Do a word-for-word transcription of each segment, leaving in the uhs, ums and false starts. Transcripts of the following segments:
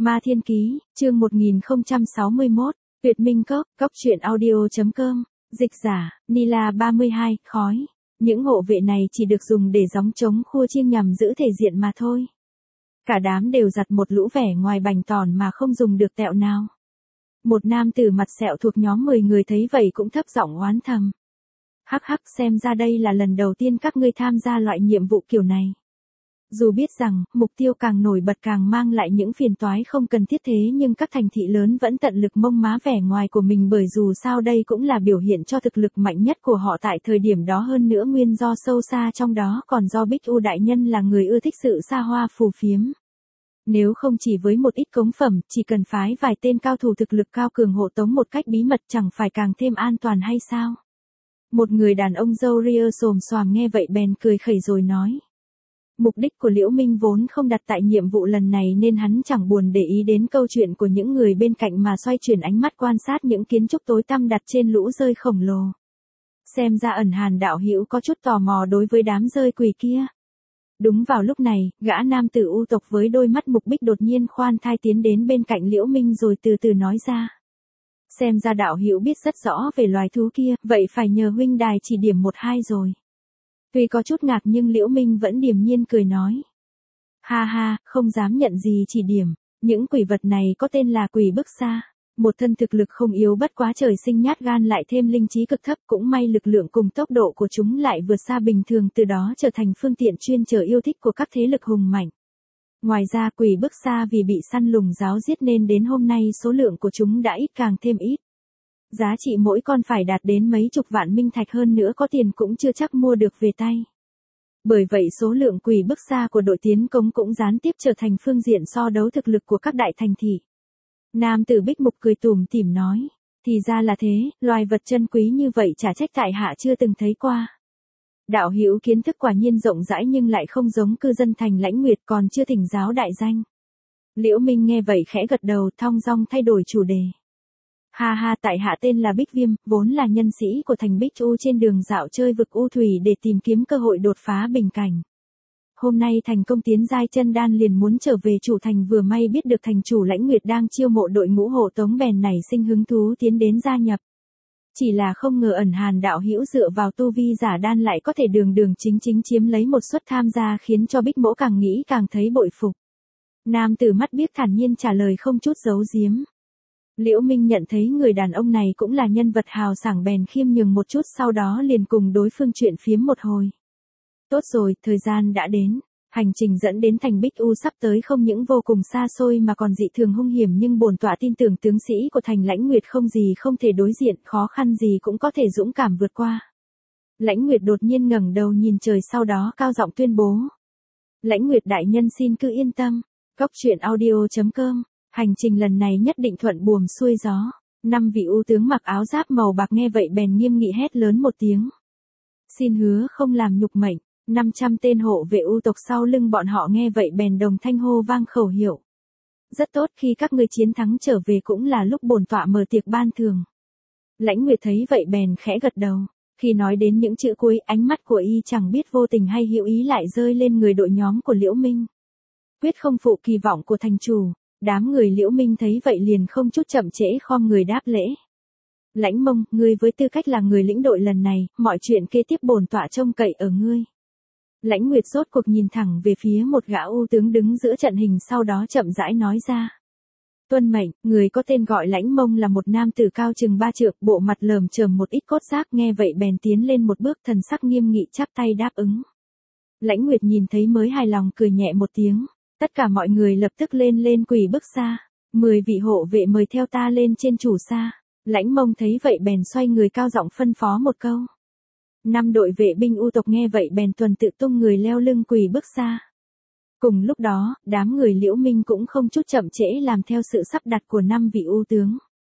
Ma Thiên Ký, chương một nghìn không trăm sáu mươi mốt, Tuyệt Minh Cốc, cốc truyện audio.com, dịch giả, Nila ba mươi hai, khói. Những hộ vệ này chỉ được dùng để gióng trống khua chiêng nhằm giữ thể diện mà thôi. Cả đám đều giặt một lũ vẻ ngoài bành tỏn mà không dùng được tẹo nào. Một nam tử mặt sẹo thuộc nhóm mười người thấy vậy cũng thấp giọng oán thầm. Hắc hắc, xem ra đây là lần đầu tiên các ngươi tham gia loại nhiệm vụ kiểu này. Dù biết rằng, mục tiêu càng nổi bật càng mang lại những phiền toái không cần thiết thế nhưng các thành thị lớn vẫn tận lực mông má vẻ ngoài của mình bởi dù sao đây cũng là biểu hiện cho thực lực mạnh nhất của họ tại thời điểm đó hơn nữa nguyên do sâu xa trong đó còn do Bích U đại nhân là người ưa thích sự xa hoa phù phiếm. Nếu không chỉ với một ít cống phẩm, chỉ cần phái vài tên cao thủ thực lực cao cường hộ tống một cách bí mật chẳng phải càng thêm an toàn hay sao? Một người đàn ông râu ria xồm xoàm nghe vậy bèn cười khẩy rồi nói. Mục đích của Liễu Minh vốn không đặt tại nhiệm vụ lần này nên hắn chẳng buồn để ý đến câu chuyện của những người bên cạnh mà xoay chuyển ánh mắt quan sát những kiến trúc tối tăm đặt trên lũ rơi khổng lồ. Xem ra ẩn hàn đạo hữu có chút tò mò đối với đám rơi quỷ kia. Đúng vào lúc này, gã nam tử u tộc với đôi mắt mục bích đột nhiên khoan thai tiến đến bên cạnh Liễu Minh rồi từ từ nói ra. Xem ra đạo hữu biết rất rõ về loài thú kia, vậy phải nhờ huynh đài chỉ điểm một hai rồi. Tuy có chút ngạc nhưng Liễu Minh vẫn điềm nhiên cười nói. Ha ha, không dám nhận gì chỉ điểm, những quỷ vật này có tên là quỷ bức xa. Một thân thực lực không yếu bất quá trời sinh nhát gan lại thêm linh trí cực thấp cũng may lực lượng cùng tốc độ của chúng lại vượt xa bình thường từ đó trở thành phương tiện chuyên chở yêu thích của các thế lực hùng mạnh. Ngoài ra quỷ bức xa vì bị săn lùng giáo giết nên đến hôm nay số lượng của chúng đã ít càng thêm ít. Giá trị mỗi con phải đạt đến mấy chục vạn minh thạch hơn nữa có tiền cũng chưa chắc mua được về tay. Bởi vậy số lượng quỷ bức xa của đội tiến công cũng gián tiếp trở thành phương diện so đấu thực lực của các đại thành thị. Nam tử Bích Mục cười tủm tỉm nói, thì ra là thế, loài vật chân quý như vậy chả trách tại hạ chưa từng thấy qua. Đạo hữu kiến thức quả nhiên rộng rãi nhưng lại không giống cư dân thành Lãnh Nguyệt còn chưa thỉnh giáo đại danh. Liễu Minh nghe vậy khẽ gật đầu thong dong thay đổi chủ đề. Ha ha, tại hạ tên là Bích Viêm, vốn là nhân sĩ của thành Bích U trên đường dạo chơi vực U Thủy để tìm kiếm cơ hội đột phá bình cảnh. Hôm nay thành công tiến giai chân đan liền muốn trở về chủ thành vừa may biết được thành chủ Lãnh Nguyệt đang chiêu mộ đội ngũ hộ tống bèn nảy sinh hứng thú tiến đến gia nhập. Chỉ là không ngờ ẩn hàn đạo hữu dựa vào tu vi giả đan lại có thể đường đường chính chính chiếm lấy một suất tham gia khiến cho Bích Mỗ càng nghĩ càng thấy bội phục. Nam tử mắt biếc thản nhiên trả lời không chút giấu giếm. Liễu Minh nhận thấy người đàn ông này cũng là nhân vật hào sảng bèn khiêm nhường một chút sau đó liền cùng đối phương chuyện phiếm một hồi. Tốt rồi, thời gian đã đến. Hành trình dẫn đến thành Bích U sắp tới không những vô cùng xa xôi mà còn dị thường hung hiểm nhưng bổn tọa tin tưởng tướng sĩ của thành Lãnh Nguyệt không gì không thể đối diện, khó khăn gì cũng có thể dũng cảm vượt qua. Lãnh Nguyệt đột nhiên ngẩng đầu nhìn trời sau đó cao giọng tuyên bố. Lãnh Nguyệt đại nhân xin cứ yên tâm. Cốc truyện audio.com, hành trình lần này nhất định thuận buồm xuôi gió. Năm vị u tướng mặc áo giáp màu bạc nghe vậy bèn nghiêm nghị hét lớn một tiếng. Xin hứa không làm nhục mệnh. năm trăm tên hộ vệ u tộc sau lưng bọn họ nghe vậy bèn đồng thanh hô vang khẩu hiệu. Rất tốt, khi các ngươi chiến thắng trở về cũng là lúc bổn tọa mở tiệc ban thưởng. Lãnh Nguyệt thấy vậy bèn khẽ gật đầu. Khi nói đến những chữ cuối ánh mắt của y chẳng biết vô tình hay hữu ý lại rơi lên người đội nhóm của Liễu Minh. Quyết không phụ kỳ vọng của thành chủ. Đám người Liễu Minh thấy vậy liền không chút chậm trễ khom người đáp lễ. Lãnh Mông, ngươi với tư cách là người lĩnh đội lần này, mọi chuyện kế tiếp bổn tọa trông cậy ở ngươi. Lãnh Nguyệt rốt cuộc nhìn thẳng về phía một gã u tướng đứng giữa trận hình sau đó chậm rãi nói ra. Tuân mệnh, người có tên gọi Lãnh Mông là một nam tử cao chừng ba trượng, bộ mặt lởm chởm một ít cốt giác nghe vậy bèn tiến lên một bước thần sắc nghiêm nghị chắp tay đáp ứng. Lãnh Nguyệt nhìn thấy mới hài lòng cười nhẹ một tiếng. Tất cả mọi người lập tức lên lên quỷ bức xa. Mười vị hộ vệ mời theo ta lên trên chủ xa. Lãnh Mông thấy vậy bèn xoay người cao giọng phân phó một câu. Năm đội vệ binh u tộc nghe vậy bèn tuần tự tung người leo lưng quỷ bức xa. Cùng lúc đó, đám người Liễu Minh cũng không chút chậm trễ làm theo sự sắp đặt của năm vị u tướng.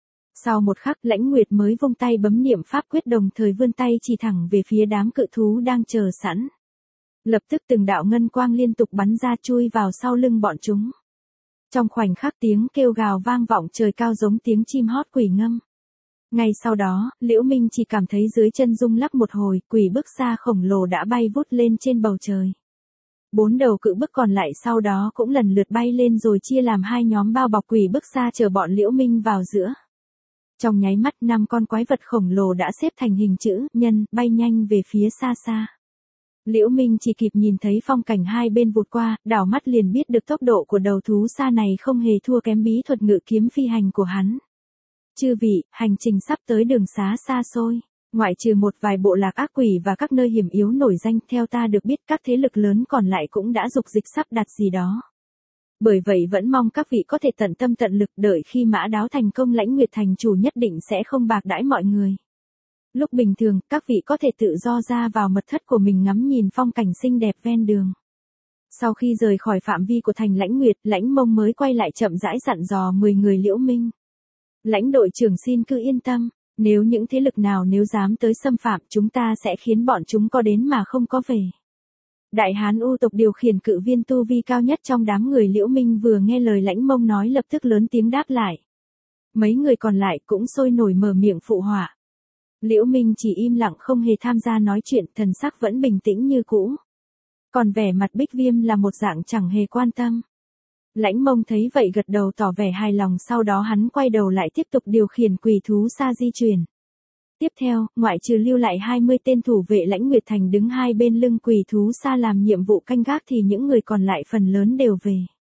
Sau một khắc Lãnh Nguyệt mới vung tay bấm niệm pháp quyết đồng thời vươn tay chỉ thẳng về phía đám cự thú đang chờ sẵn. Lập tức từng đạo ngân quang liên tục bắn ra chui vào sau lưng bọn chúng. Trong khoảnh khắc tiếng kêu gào vang vọng trời cao giống tiếng chim hót quỷ ngâm. Ngay sau đó, Liễu Minh chỉ cảm thấy dưới chân rung lắc một hồi, quỷ bức xa khổng lồ đã bay vút lên trên bầu trời. Bốn đầu cự bức còn lại sau đó cũng lần lượt bay lên rồi chia làm hai nhóm bao bọc quỷ bức xa chờ bọn Liễu Minh vào giữa. Trong nháy mắt năm con quái vật khổng lồ đã xếp thành hình chữ nhân bay nhanh về phía xa xa. Liễu Minh chỉ kịp nhìn thấy phong cảnh hai bên vụt qua, đảo mắt liền biết được tốc độ của đầu thú xa này không hề thua kém bí thuật ngự kiếm phi hành của hắn. Chư vị, hành trình sắp tới đường xá xa xôi. Ngoại trừ một vài bộ lạc ác quỷ và các nơi hiểm yếu nổi danh, theo ta được biết các thế lực lớn còn lại cũng đã dục dịch sắp đặt gì đó. Bởi vậy vẫn mong các vị có thể tận tâm tận lực, đợi khi Mã Đáo thành công lãnh Nguyệt thành chủ nhất định sẽ không bạc đãi mọi người. Lúc bình thường, các vị có thể tự do ra vào mật thất của mình ngắm nhìn phong cảnh xinh đẹp ven đường. Sau khi rời khỏi phạm vi của thành Lãnh Nguyệt, Lãnh Mông mới quay lại chậm rãi dặn dò mười người Liễu Minh. Lãnh đội trưởng xin cứ yên tâm. Nếu những thế lực nào nếu dám tới xâm phạm, chúng ta sẽ khiến bọn chúng có đến mà không có về. Đại Hán U tộc điều khiển cự viên tu vi cao nhất trong đám người Liễu Minh vừa nghe lời Lãnh Mông nói lập tức lớn tiếng đáp lại. Mấy người còn lại cũng sôi nổi mở miệng phụ họa. Liễu Minh chỉ im lặng không hề tham gia nói chuyện, thần sắc vẫn bình tĩnh như cũ. Còn vẻ mặt Bích Viêm là một dạng chẳng hề quan tâm. Lãnh Mông thấy vậy gật đầu tỏ vẻ hài lòng, sau đó hắn quay đầu lại tiếp tục điều khiển quỷ thú xa di chuyển. Tiếp theo, ngoại trừ lưu lại hai mươi tên thủ vệ Lãnh Nguyệt thành đứng hai bên lưng quỷ thú xa làm nhiệm vụ canh gác thì những người còn lại phần lớn đều về.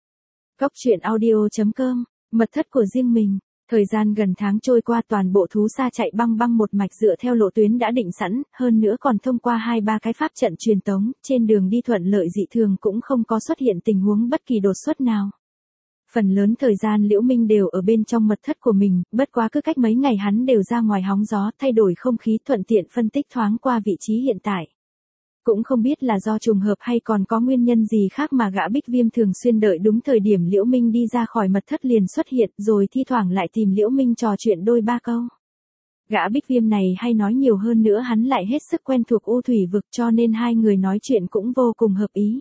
Cốc truyện audio chấm com, mật thất của riêng mình. Thời gian gần tháng trôi qua, toàn bộ thú xa chạy băng băng một mạch dựa theo lộ tuyến đã định sẵn, hơn nữa còn thông qua hai ba cái pháp trận truyền tống, trên đường đi thuận lợi dị thường cũng không có xuất hiện tình huống bất kỳ đột xuất nào. Phần lớn thời gian Liễu Minh đều ở bên trong mật thất của mình, bất quá cứ cách mấy ngày hắn đều ra ngoài hóng gió, thay đổi không khí, thuận tiện phân tích thoáng qua vị trí hiện tại. Cũng không biết là do trùng hợp hay còn có nguyên nhân gì khác mà gã Bích Viêm thường xuyên đợi đúng thời điểm Liễu Minh đi ra khỏi mật thất liền xuất hiện, rồi thi thoảng lại tìm Liễu Minh trò chuyện đôi ba câu. Gã Bích Viêm này hay nói nhiều hơn nữa, hắn lại hết sức quen thuộc U Thủy vực cho nên hai người nói chuyện cũng vô cùng hợp ý.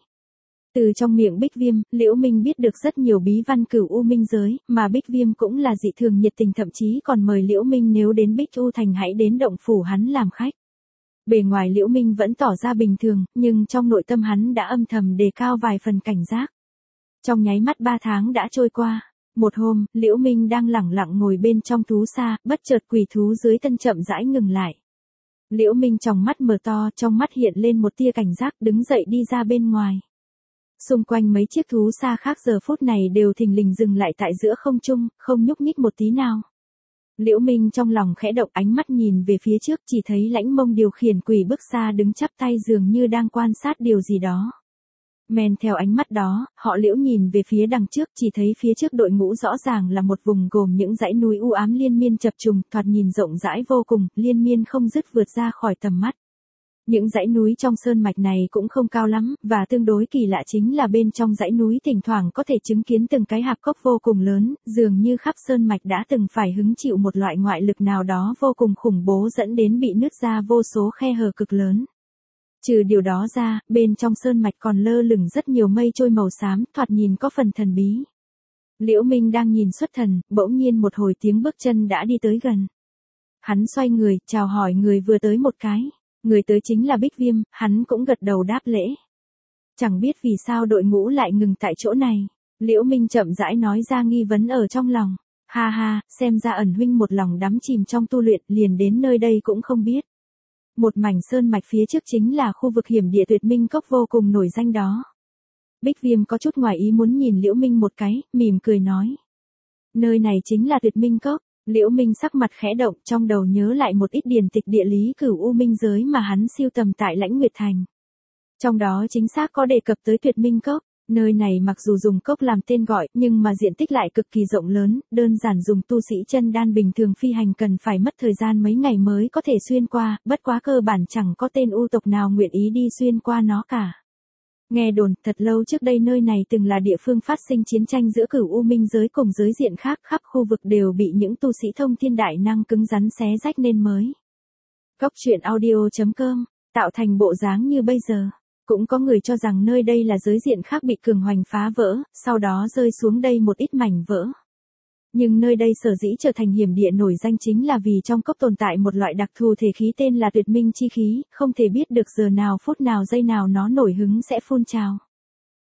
Từ trong miệng Bích Viêm, Liễu Minh biết được rất nhiều bí văn cửu U minh giới, mà Bích Viêm cũng là dị thường nhiệt tình, thậm chí còn mời Liễu Minh nếu đến Bích U thành hãy đến động phủ hắn làm khách. Bề ngoài Liễu Minh vẫn tỏ ra bình thường, nhưng trong nội tâm hắn đã âm thầm đề cao vài phần cảnh giác. Trong nháy mắt ba tháng đã trôi qua. Một hôm, Liễu Minh đang lẳng lặng ngồi bên trong thú xa, bất chợt quỷ thú dưới thân chậm rãi ngừng lại. Liễu Minh tròng mắt mở to, trong mắt hiện lên một tia cảnh giác, đứng dậy đi ra bên ngoài. Xung quanh mấy chiếc thú xa khác giờ phút này đều thình lình dừng lại tại giữa không trung, không nhúc nhích một tí nào. Liễu Minh trong lòng khẽ động, ánh mắt nhìn về phía trước, chỉ thấy Lãnh Mông điều khiển quỷ bức xa đứng chắp tay dường như đang quan sát điều gì đó. Men theo ánh mắt đó, họ Liễu nhìn về phía đằng trước, chỉ thấy phía trước đội ngũ rõ ràng là một vùng gồm những dãy núi u ám liên miên chập trùng, thoạt nhìn rộng rãi vô cùng, liên miên không dứt vượt ra khỏi tầm mắt. Những dãy núi trong sơn mạch này cũng không cao lắm, và tương đối kỳ lạ chính là bên trong dãy núi thỉnh thoảng có thể chứng kiến từng cái hạp cốc vô cùng lớn, dường như khắp sơn mạch đã từng phải hứng chịu một loại ngoại lực nào đó vô cùng khủng bố dẫn đến bị nứt ra vô số khe hở cực lớn. Trừ điều đó ra, bên trong sơn mạch còn lơ lửng rất nhiều mây trôi màu xám, thoạt nhìn có phần thần bí. Liễu Minh đang nhìn xuất thần, bỗng nhiên một hồi tiếng bước chân đã đi tới gần. Hắn xoay người, chào hỏi người vừa tới một cái. Người tới chính là Bích Viêm, hắn cũng gật đầu đáp lễ. Chẳng biết vì sao đội ngũ lại ngừng tại chỗ này. Liễu Minh chậm rãi nói ra nghi vấn ở trong lòng. Ha ha, xem ra ẩn huynh một lòng đắm chìm trong tu luyện, liền đến nơi đây cũng không biết. Một mảnh sơn mạch phía trước chính là khu vực hiểm địa Tuyệt Minh Cốc vô cùng nổi danh đó. Bích Viêm có chút ngoài ý muốn nhìn Liễu Minh một cái, mỉm cười nói. Nơi này chính là Tuyệt Minh Cốc. Liễu Minh sắc mặt khẽ động, trong đầu nhớ lại một ít điển tịch địa lý cửu u minh giới mà hắn siêu tầm tại Lãnh Nguyệt thành. Trong đó chính xác có đề cập tới Tuyệt Minh Cốc. Nơi này mặc dù dùng cốc làm tên gọi, nhưng mà diện tích lại cực kỳ rộng lớn, đơn giản dùng tu sĩ chân đan bình thường phi hành cần phải mất thời gian mấy ngày mới có thể xuyên qua, bất quá cơ bản chẳng có tên u tộc nào nguyện ý đi xuyên qua nó cả. Nghe đồn, thật lâu trước đây nơi này từng là địa phương phát sinh chiến tranh giữa cửu u minh giới cùng giới diện khác, khắp khu vực đều bị những tu sĩ thông thiên đại năng cứng rắn xé rách nên mới. Cốc truyện audio chấm com, tạo thành bộ dáng như bây giờ. Cũng có người cho rằng nơi đây là giới diện khác bị cường hoành phá vỡ, sau đó rơi xuống đây một ít mảnh vỡ. Nhưng nơi đây sở dĩ trở thành hiểm địa nổi danh chính là vì trong cốc tồn tại một loại đặc thù thể khí tên là tuyệt minh chi khí, không thể biết được giờ nào phút nào giây nào nó nổi hứng sẽ phun trào.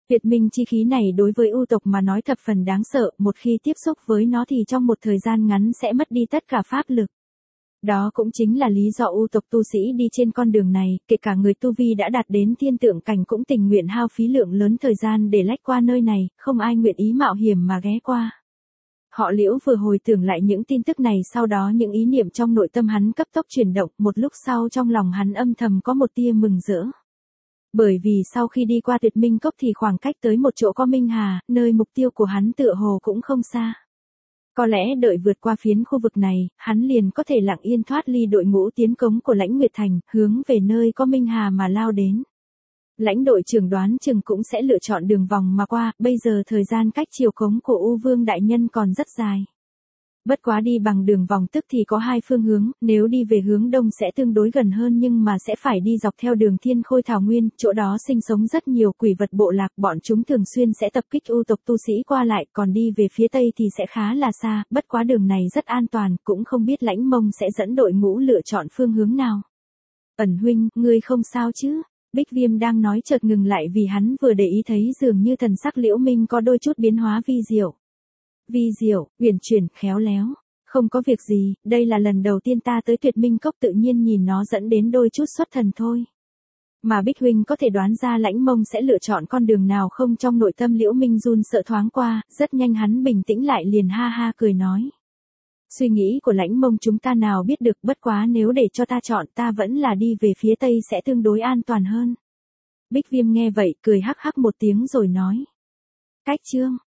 Tuyệt minh chi khí này đối với U tộc mà nói thập phần đáng sợ, một khi tiếp xúc với nó thì trong một thời gian ngắn sẽ mất đi tất cả pháp lực. Đó cũng chính là lý do U tộc tu sĩ đi trên con đường này, kể cả người tu vi đã đạt đến thiên tượng cảnh cũng tình nguyện hao phí lượng lớn thời gian để lách qua nơi này, không ai nguyện ý mạo hiểm mà ghé qua. Họ Liễu vừa hồi tưởng lại những tin tức này, sau đó những ý niệm trong nội tâm hắn cấp tốc chuyển động, một lúc sau trong lòng hắn âm thầm có một tia mừng rỡ. Bởi vì sau khi đi qua Tuyệt Minh Cốc thì khoảng cách tới một chỗ có Minh Hà, nơi mục tiêu của hắn tựa hồ cũng không xa. Có lẽ đợi vượt qua phiến khu vực này, hắn liền có thể lặng yên thoát ly đội ngũ tiến cống của Lãnh Nguyệt Thành, hướng về nơi có Minh Hà mà lao đến. Lãnh đội trưởng đoán chừng cũng sẽ lựa chọn đường vòng mà qua, bây giờ thời gian cách chiều cống của U Vương Đại Nhân còn rất dài. Bất quá đi bằng đường vòng tức thì có hai phương hướng, nếu đi về hướng đông sẽ tương đối gần hơn nhưng mà sẽ phải đi dọc theo đường Thiên Khôi Thảo Nguyên, chỗ đó sinh sống rất nhiều quỷ vật bộ lạc, bọn chúng thường xuyên sẽ tập kích U tộc tu sĩ qua lại, còn đi về phía tây thì sẽ khá là xa, bất quá đường này rất an toàn, cũng không biết Lãnh Mông sẽ dẫn đội ngũ lựa chọn phương hướng nào. Ẩn huynh, ngươi không sao chứ? Bích Viêm đang nói chợt ngừng lại vì hắn vừa để ý thấy dường như thần sắc Liễu Minh có đôi chút biến hóa vi diệu. Vi diệu, uyển chuyển, khéo léo. Không có việc gì, đây là lần đầu tiên ta tới Tuyệt Minh Cốc, tự nhiên nhìn nó dẫn đến đôi chút xuất thần thôi. Mà Bích huynh có thể đoán ra Lãnh Mông sẽ lựa chọn con đường nào không? Trong nội tâm Liễu Minh run sợ thoáng qua, rất nhanh hắn bình tĩnh lại liền ha ha cười nói. Suy nghĩ của Lãnh Mông chúng ta nào biết được, bất quá nếu để cho ta chọn ta vẫn là đi về phía tây sẽ tương đối an toàn hơn. Bích Viêm nghe vậy cười hắc hắc một tiếng rồi nói. Cách chương